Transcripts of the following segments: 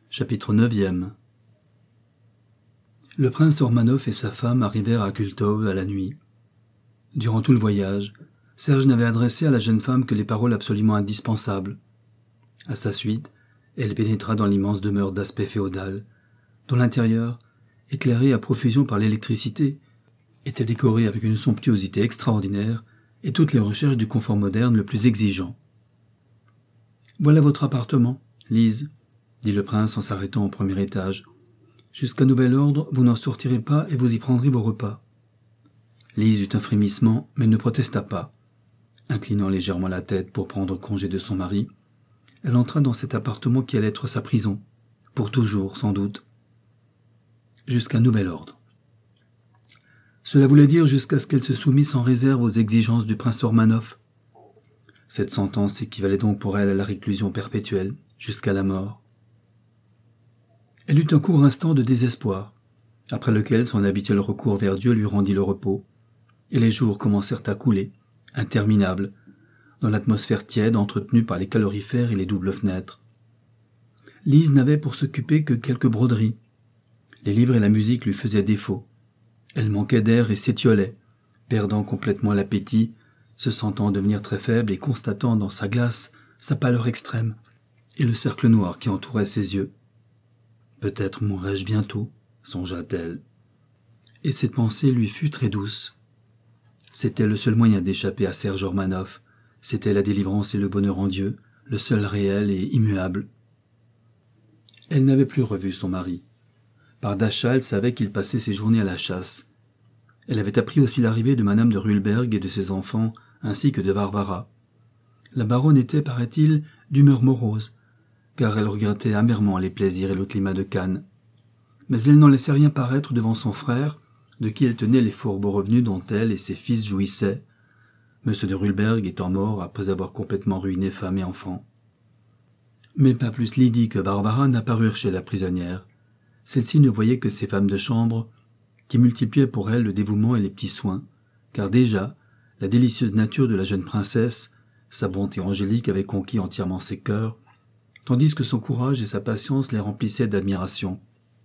Chapitre 9. Le prince Ormanov et sa femme arrivèrent à Kultov à la nuit. Durant tout le voyage, Serge n'avait adressé à la jeune femme que les paroles absolument indispensables. À sa suite, elle pénétra dans l'immense demeure d'aspect féodal, dont l'intérieur, éclairé à profusion par l'électricité, était décoré avec une somptuosité extraordinaire et toutes les recherches du confort moderne le plus exigeant. « Voilà votre appartement, Lise, » dit le prince en s'arrêtant au premier étage. « Jusqu'à nouvel ordre, vous n'en sortirez pas et vous y prendrez vos repas. » Lise eut un frémissement, mais ne protesta pas. Inclinant légèrement la tête pour prendre congé de son mari, elle entra dans cet appartement qui allait être sa prison, pour toujours sans doute. Jusqu'à nouvel ordre. Cela voulait dire jusqu'à ce qu'elle se soumît sans réserve aux exigences du prince Ormanov. Cette sentence équivalait donc pour elle à la réclusion perpétuelle, jusqu'à la mort. Elle eut un court instant de désespoir, après lequel son habituel recours vers Dieu lui rendit le repos, et les jours commencèrent à couler, interminables, dans l'atmosphère tiède entretenue par les calorifères et les doubles fenêtres. Lise n'avait pour s'occuper que quelques broderies. Les livres et la musique lui faisaient défaut. Elle manquait d'air et s'étiolait, perdant complètement l'appétit, se sentant devenir très faible et constatant dans sa glace sa pâleur extrême et le cercle noir qui entourait ses yeux. « Peut-être mourrai-je bientôt », songea-t-elle. Et cette pensée lui fut très douce. C'était le seul moyen d'échapper à Serge Ormanov. C'était la délivrance et le bonheur en Dieu, le seul réel et immuable. Elle n'avait plus revu son mari. Par d'achat, elle savait qu'il passait ses journées à la chasse. Elle avait appris aussi l'arrivée de Madame de Ruhlberg et de ses enfants, ainsi que de Varvara. La baronne était, paraît-il, d'humeur morose, car elle regrettait amèrement les plaisirs et le climat de Cannes. Mais elle n'en laissait rien paraître devant son frère, de qui elle tenait les fort beaux revenus dont elle et ses fils jouissaient, M. de Ruhlberg étant mort après avoir complètement ruiné femme et enfants. Mais pas plus Lydie que Varvara n'apparurent chez la prisonnière. Celle-ci ne voyait que ses femmes de chambre, qui multipliaient pour elle le dévouement et les petits soins, car déjà, la délicieuse nature de la jeune princesse, sa bonté angélique avait conquis entièrement ses cœurs, tandis que son courage et sa patience les remplissaient d'admiration.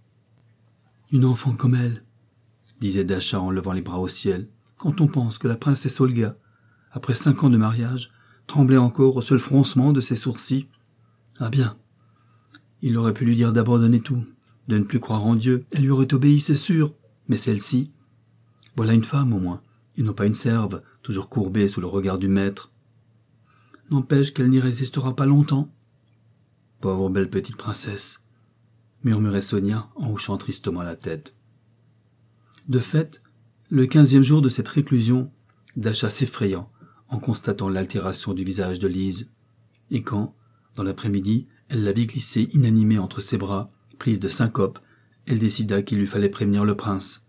« Une enfant comme elle », disait Dasha en levant les bras au ciel, quand on pense que la princesse Olga, après 5 ans de mariage, tremblait encore au seul froncement de ses sourcils. Ah bien, il aurait pu lui dire d'abandonner tout, de ne plus croire en Dieu, elle lui aurait obéi, c'est sûr, mais celle-ci, voilà une femme au moins, et non pas une serve, toujours courbée sous le regard du maître. N'empêche qu'elle n'y résistera pas longtemps. Pauvre belle petite princesse, murmurait Sonia en hochant tristement la tête. De fait, le 15e jour de cette réclusion, Dasha s'effrayant en constatant l'altération du visage de Lise, et quand, dans l'après-midi, elle la vit glisser inanimée entre ses bras, prise de syncope, elle décida qu'il lui fallait prévenir le prince.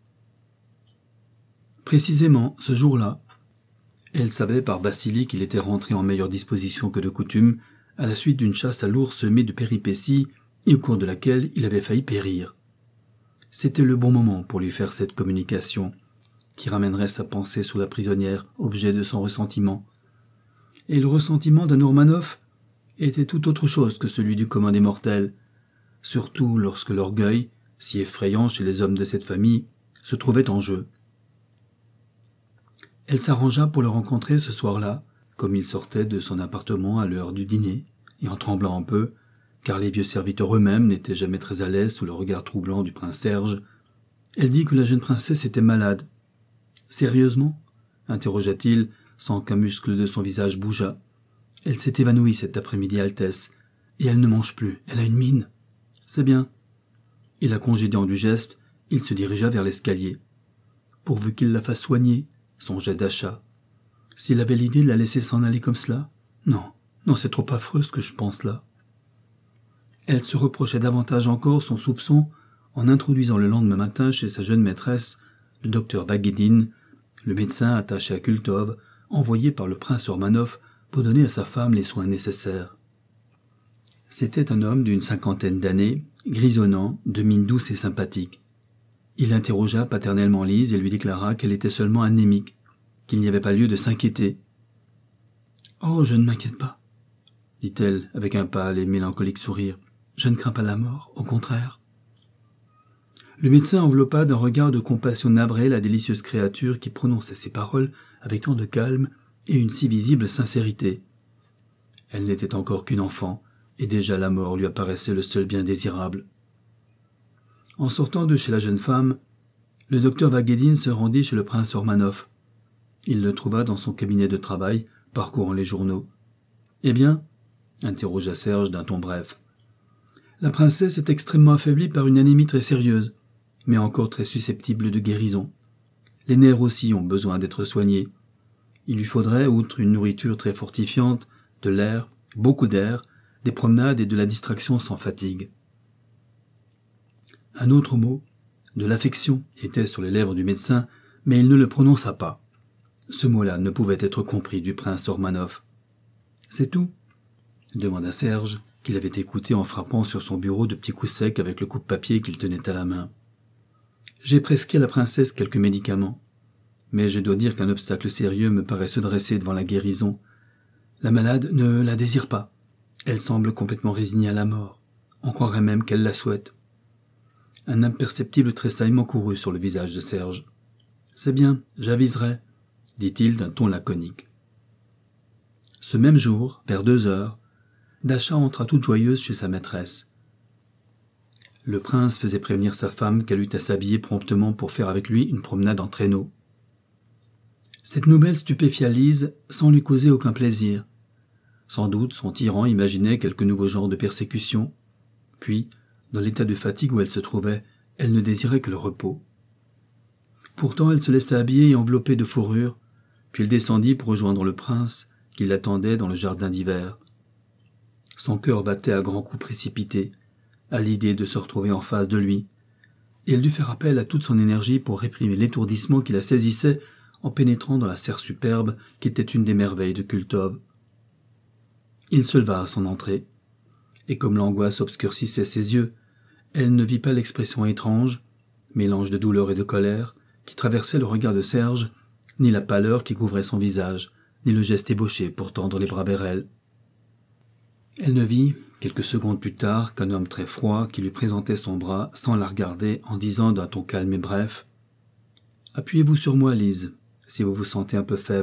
Précisément, ce jour-là, elle savait par Vassili qu'il était rentré en meilleure disposition que de coutume, à la suite d'une chasse à l'ours semée de péripéties et au cours de laquelle il avait failli périr. C'était le bon moment pour lui faire cette communication, qui ramènerait sa pensée sur la prisonnière, objet de son ressentiment. Et le ressentiment d'un Ormanov était tout autre chose que celui du commun des mortels, surtout lorsque l'orgueil, si effrayant chez les hommes de cette famille, se trouvait en jeu. Elle s'arrangea pour le rencontrer ce soir-là, comme il sortait de son appartement à l'heure du dîner, et en tremblant un peu, car les vieux serviteurs eux-mêmes n'étaient jamais très à l'aise sous le regard troublant du prince Serge, elle dit que la jeune princesse était malade. « Sérieusement » interrogea-t-il, sans qu'un muscle de son visage bougeât. « Elle s'est évanouie cet après-midi, Altesse, et elle ne mange plus, elle a une mine. »« C'est bien. » Et la congédiant du geste, il se dirigea vers l'escalier. « Pourvu qu'il la fasse soigner », songeait Dasha. « S'il avait l'idée de la laisser s'en aller comme cela, non, c'est trop affreux ce que je pense là. » Elle se reprochait davantage encore son soupçon en introduisant le lendemain matin chez sa jeune maîtresse le docteur Baguedine, le médecin attaché à Kultov, envoyé par le prince Ormanov pour donner à sa femme les soins nécessaires. C'était un homme d'une 50aine d'années, grisonnant, de mine douce et sympathique. Il interrogea paternellement Lise et lui déclara qu'elle était seulement anémique, qu'il n'y avait pas lieu de s'inquiéter. « Oh, je ne m'inquiète pas, dit-elle avec un pâle et mélancolique sourire. je ne crains pas la mort, au contraire. » Le médecin enveloppa d'un regard de compassion navrée la délicieuse créature qui prononçait ces paroles avec tant de calme et une si visible sincérité. Elle n'était encore qu'une enfant, et déjà la mort lui apparaissait le seul bien désirable. En sortant de chez la jeune femme, le docteur Vaguedine se rendit chez le prince Ormanov. Il le trouva dans son cabinet de travail, parcourant les journaux. « Eh bien ?» interrogea Serge d'un ton bref. « La princesse est extrêmement affaiblie par une anémie très sérieuse, mais encore très susceptible de guérison. Les nerfs aussi ont besoin d'être soignés. Il lui faudrait, outre une nourriture très fortifiante, de l'air, beaucoup d'air, des promenades et de la distraction sans fatigue. » Un autre mot, de l'affection, était sur les lèvres du médecin, mais il ne le prononça pas. Ce mot-là ne pouvait être compris du prince Ormanov. « C'est tout ?» demanda Serge, qu'il avait écouté en frappant sur son bureau de petits coups secs avec le coupe-papier qu'il tenait à la main. « J'ai prescrit à la princesse quelques médicaments, mais je dois dire qu'un obstacle sérieux me paraît se dresser devant la guérison. La malade ne la désire pas. Elle semble complètement résignée à la mort. On croirait même qu'elle la souhaite. » Un imperceptible tressaillement courut sur le visage de Serge. « C'est bien, j'aviserai, » dit-il d'un ton laconique. Ce même jour, vers 2 heures, Dasha entra toute joyeuse chez sa maîtresse. Le prince faisait prévenir sa femme qu'elle eût à s'habiller promptement pour faire avec lui une promenade en traîneau. Cette nouvelle stupéfia Lise sans lui causer aucun plaisir. Sans doute son tyran imaginait quelque nouveau genre de persécution. Puis, dans l'état de fatigue où elle se trouvait, elle ne désirait que le repos. Pourtant elle se laissa habiller et envelopper de fourrure, puis elle descendit pour rejoindre le prince, qui l'attendait dans le jardin d'hiver. Son cœur battait à grands coups précipités, à l'idée de se retrouver en face de lui, et elle dut faire appel à toute son énergie pour réprimer l'étourdissement qui la saisissait en pénétrant dans la serre superbe qui était une des merveilles de Kultov. Il se leva à son entrée, et comme l'angoisse obscurcissait ses yeux, elle ne vit pas l'expression étrange, mélange de douleur et de colère, qui traversait le regard de Serge, ni la pâleur qui couvrait son visage, ni le geste ébauché pour tendre les bras vers elle. Elle ne vit, quelques secondes plus tard, qu'un homme très froid qui lui présentait son bras sans la regarder en disant d'un ton calme et bref « Appuyez-vous sur moi, Lise, si vous vous sentez un peu faible. »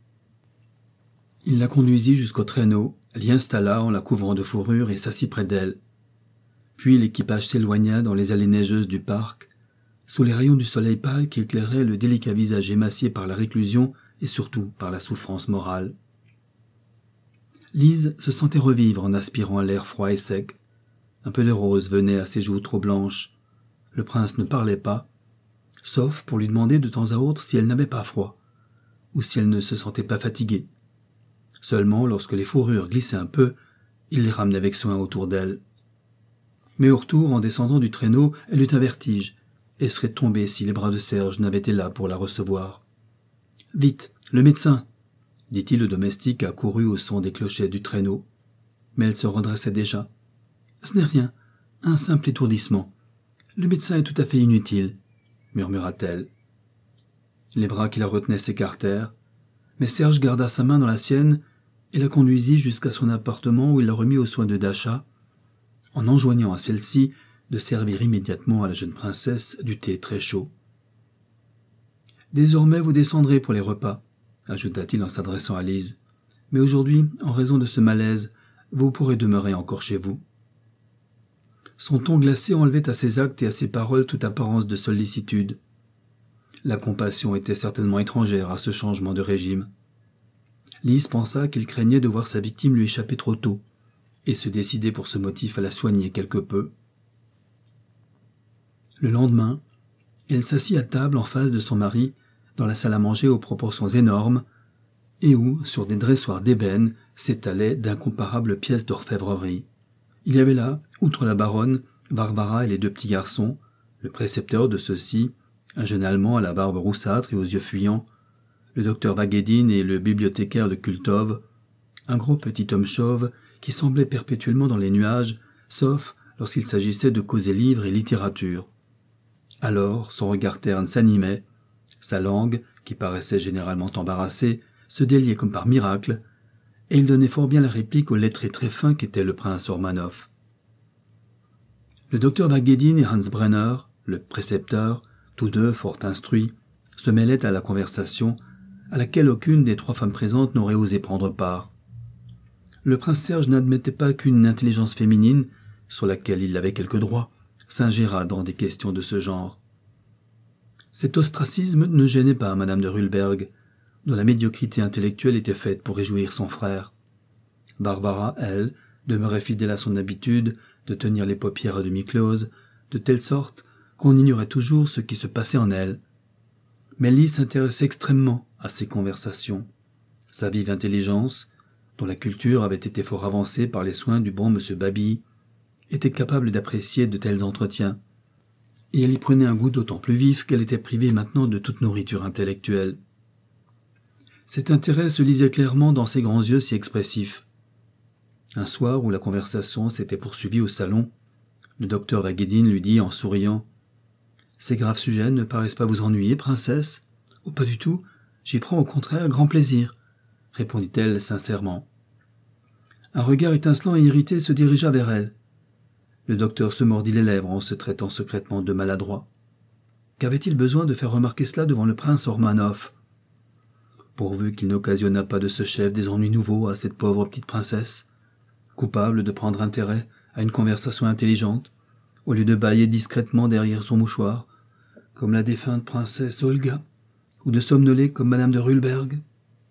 Il la conduisit jusqu'au traîneau, l'y installa en la couvrant de fourrure et s'assit près d'elle. Puis l'équipage s'éloigna dans les allées neigeuses du parc, sous les rayons du soleil pâle qui éclairait le délicat visage émacié par la réclusion et surtout par la souffrance morale. Lise se sentait revivre en aspirant l'air froid et sec. Un peu de rose venait à ses joues trop blanches. Le prince ne parlait pas, sauf pour lui demander de temps à autre si elle n'avait pas froid, ou si elle ne se sentait pas fatiguée. Seulement, lorsque les fourrures glissaient un peu, il les ramenait avec soin autour d'elle. Mais au retour, en descendant du traîneau, elle eut un vertige, et serait tombée si les bras de Serge n'avaient été là pour la recevoir. « Vite, le médecin !» dit-il au domestique accouru au son des clochettes du traîneau. Mais elle se redressait déjà. « Ce n'est rien, un simple étourdissement. Le médecin est tout à fait inutile, » murmura-t-elle. Les bras qui la retenaient s'écartèrent, mais Serge garda sa main dans la sienne et la conduisit jusqu'à son appartement où il la remit aux soins de Dasha, en enjoignant à celle-ci de servir immédiatement à la jeune princesse du thé très chaud. « Désormais vous descendrez pour les repas, » ajouta-t-il en s'adressant à Lise. « Mais aujourd'hui, en raison de ce malaise, vous pourrez demeurer encore chez vous. » Son ton glacé enlevait à ses actes et à ses paroles toute apparence de sollicitude. La compassion était certainement étrangère à ce changement de régime. Lise pensa qu'il craignait de voir sa victime lui échapper trop tôt, et se décidait pour ce motif à la soigner quelque peu. Le lendemain, elle s'assit à table en face de son mari, dans la salle à manger aux proportions énormes, et où, sur des dressoirs d'ébène, s'étalaient d'incomparables pièces d'orfèvrerie. Il y avait là, outre la baronne, Barbara et les 2 petits garçons, le précepteur de ceux-ci, un jeune Allemand à la barbe roussâtre et aux yeux fuyants, le docteur Vaguedine et le bibliothécaire de Kultov, un gros petit homme chauve qui semblait perpétuellement dans les nuages, sauf lorsqu'il s'agissait de causer livres et littérature. Alors son regard terne s'animait, sa langue, qui paraissait généralement embarrassée, se déliait comme par miracle, et il donnait fort bien la réplique au lettré très fin qu'était le prince Ormanov. Le docteur Wagedin et Hans Brenner, le précepteur, tous deux fort instruits, se mêlaient à la conversation à laquelle aucune des 3 femmes présentes n'aurait osé prendre part. Le prince Serge n'admettait pas qu'une intelligence féminine, sur laquelle il avait quelques droits, s'ingérât dans des questions de ce genre. Cet ostracisme ne gênait pas madame de Ruhlberg, dont la médiocrité intellectuelle était faite pour réjouir son frère. Barbara, elle, demeurait fidèle à son habitude de tenir les paupières à demi closes, de telle sorte qu'on ignorait toujours ce qui se passait en elle. Mais Lise s'intéressait extrêmement à ces conversations. Sa vive intelligence, dont la culture avait été fort avancée par les soins du bon M. Baby, était capable d'apprécier de tels entretiens, et elle y prenait un goût d'autant plus vif qu'elle était privée maintenant de toute nourriture intellectuelle. Cet intérêt se lisait clairement dans ses grands yeux si expressifs. Un soir où la conversation s'était poursuivie au salon, le docteur Wagedin lui dit en souriant « Ces graves sujets ne paraissent pas vous ennuyer, princesse ? » « Oh, pas du tout, j'y prends au contraire grand plaisir, » répondit-elle sincèrement. Un regard étincelant et irrité se dirigea vers elle. Le docteur se mordit les lèvres en se traitant secrètement de maladroit. Qu'avait-il besoin de faire remarquer cela devant le prince Ormanov ? Pourvu qu'il n'occasionnât pas de ce chef des ennuis nouveaux à cette pauvre petite princesse, coupable de prendre intérêt à une conversation intelligente, au lieu de bâiller discrètement derrière son mouchoir, comme la défunte princesse Olga, ou de somnoler comme madame de Ruhlberg.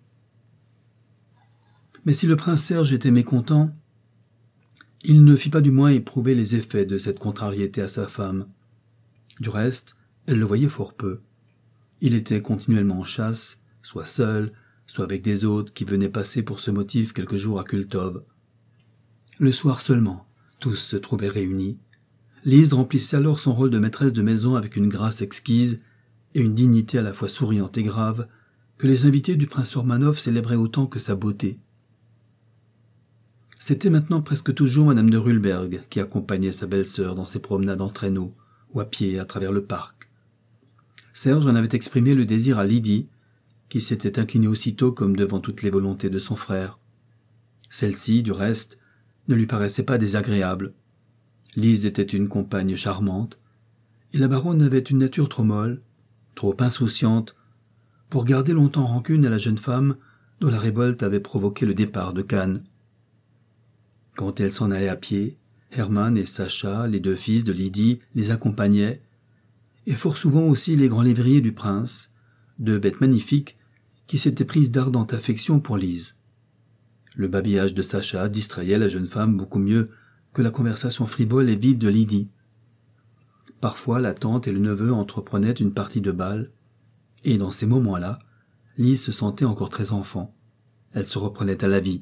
Mais si le prince Serge était mécontent, il ne fit pas du moins éprouver les effets de cette contrariété à sa femme. Du reste, elle le voyait fort peu. Il était continuellement en chasse, soit seul, soit avec des hôtes qui venaient passer pour ce motif quelques jours à Kultov. Le soir seulement, tous se trouvaient réunis. Lise remplissait alors son rôle de maîtresse de maison avec une grâce exquise et une dignité à la fois souriante et grave que les invités du prince Ormanov célébraient autant que sa beauté. C'était maintenant presque toujours madame de Ruhlberg qui accompagnait sa belle-sœur dans ses promenades en traîneau ou à pied à travers le parc. Serge en avait exprimé le désir à Lydie, qui s'était inclinée aussitôt comme devant toutes les volontés de son frère. Celle-ci, du reste, ne lui paraissait pas désagréable. Lise était une compagne charmante, et la baronne avait une nature trop molle, trop insouciante, pour garder longtemps rancune à la jeune femme dont la révolte avait provoqué le départ de Cannes. Quand elle s'en allait à pied, Hermann et Sacha, les 2 fils de Lydie, les accompagnaient, et fort souvent aussi les grands lévriers du prince, 2 bêtes magnifiques qui s'étaient prises d'ardente affection pour Lise. Le babillage de Sacha distrayait la jeune femme beaucoup mieux que la conversation frivole et vide de Lydie. Parfois la tante et le neveu entreprenaient une partie de bal, et dans ces moments-là, Lise se sentait encore très enfant. Elle se reprenait à la vie.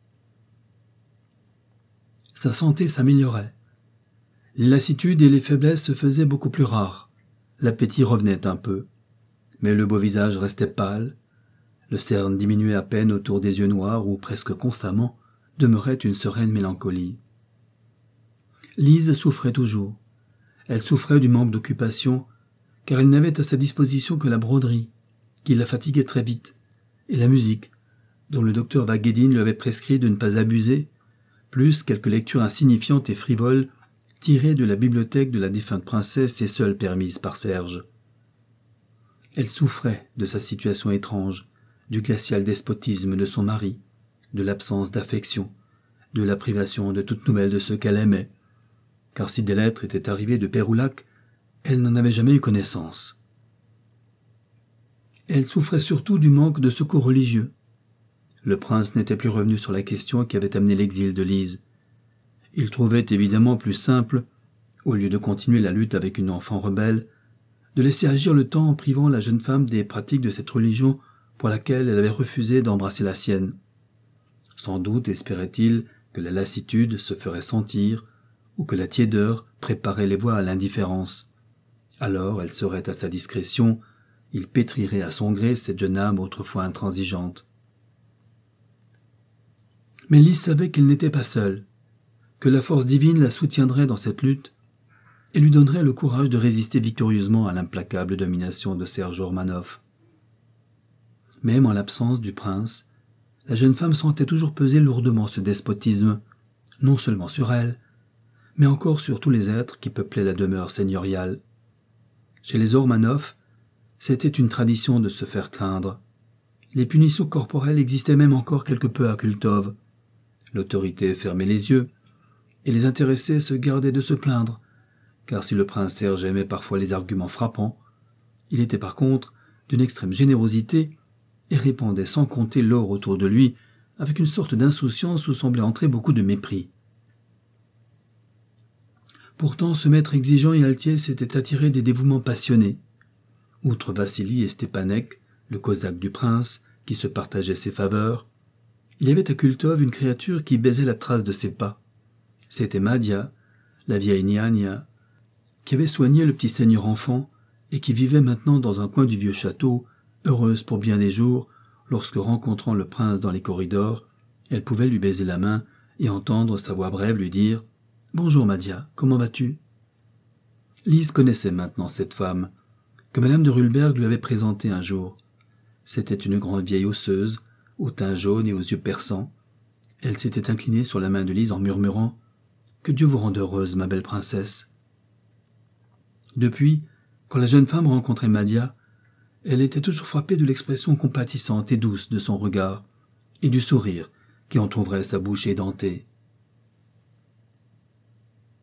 Sa santé s'améliorait. Les lassitudes et les faiblesses se faisaient beaucoup plus rares. L'appétit revenait un peu, mais le beau visage restait pâle. Le cerne diminuait à peine autour des yeux noirs où presque constamment demeurait une sereine mélancolie. Lise souffrait toujours. Elle souffrait du manque d'occupation, car elle n'avait à sa disposition que la broderie, qui la fatiguait très vite, et la musique, dont le docteur Wagedin lui avait prescrit de ne pas abuser, plus quelques lectures insignifiantes et frivoles tirées de la bibliothèque de la défunte princesse et seules permises par Serge. Elle souffrait de sa situation étrange, du glacial despotisme de son mari, de l'absence d'affection, de la privation de toute nouvelle de ceux qu'elle aimait, car si des lettres étaient arrivées de Péroulac, elle n'en avait jamais eu connaissance. Elle souffrait surtout du manque de secours religieux. Le prince n'était plus revenu sur la question qui avait amené l'exil de Lise. Il trouvait évidemment plus simple, au lieu de continuer la lutte avec une enfant rebelle, de laisser agir le temps en privant la jeune femme des pratiques de cette religion pour laquelle elle avait refusé d'embrasser la sienne. Sans doute espérait-il que la lassitude se ferait sentir, ou que la tiédeur préparait les voies à l'indifférence. Alors elle serait à sa discrétion, il pétrirait à son gré cette jeune âme autrefois intransigeante. Mais Lise savait qu'elle n'était pas seule, que la force divine la soutiendrait dans cette lutte et lui donnerait le courage de résister victorieusement à l'implacable domination de Serge Ormanov. Même en l'absence du prince, la jeune femme sentait toujours peser lourdement ce despotisme, non seulement sur elle, mais encore sur tous les êtres qui peuplaient la demeure seigneuriale. Chez les Ormanov, c'était une tradition de se faire craindre. Les punitions corporelles existaient même encore quelque peu à Kultov. L'autorité fermait les yeux, et les intéressés se gardaient de se plaindre, car si le prince Serge aimait parfois les arguments frappants, il était par contre d'une extrême générosité et répandait sans compter l'or autour de lui avec une sorte d'insouciance où semblait entrer beaucoup de mépris. Pourtant, ce maître exigeant et altier s'était attiré des dévouements passionnés. Outre Vassili et Stepanek, le cosaque du prince, qui se partageait ses faveurs, il y avait à Kultov une créature qui baisait la trace de ses pas. C'était Madia, la vieille Niania, qui avait soigné le petit seigneur enfant et qui vivait maintenant dans un coin du vieux château, heureuse pour bien des jours, lorsque, rencontrant le prince dans les corridors, elle pouvait lui baiser la main et entendre sa voix brève lui dire « Bonjour Madia, comment vas-tu » Lise connaissait maintenant cette femme, que madame de Rulberg lui avait présentée un jour. C'était une grande vieille osseuse, au teint jaune et aux yeux perçants. Elle s'était inclinée sur la main de Lise en murmurant « Que Dieu vous rende heureuse, ma belle princesse !» Depuis, quand la jeune femme rencontrait Madia, elle était toujours frappée de l'expression compatissante et douce de son regard, et du sourire qui entr'ouvrait sa bouche édentée.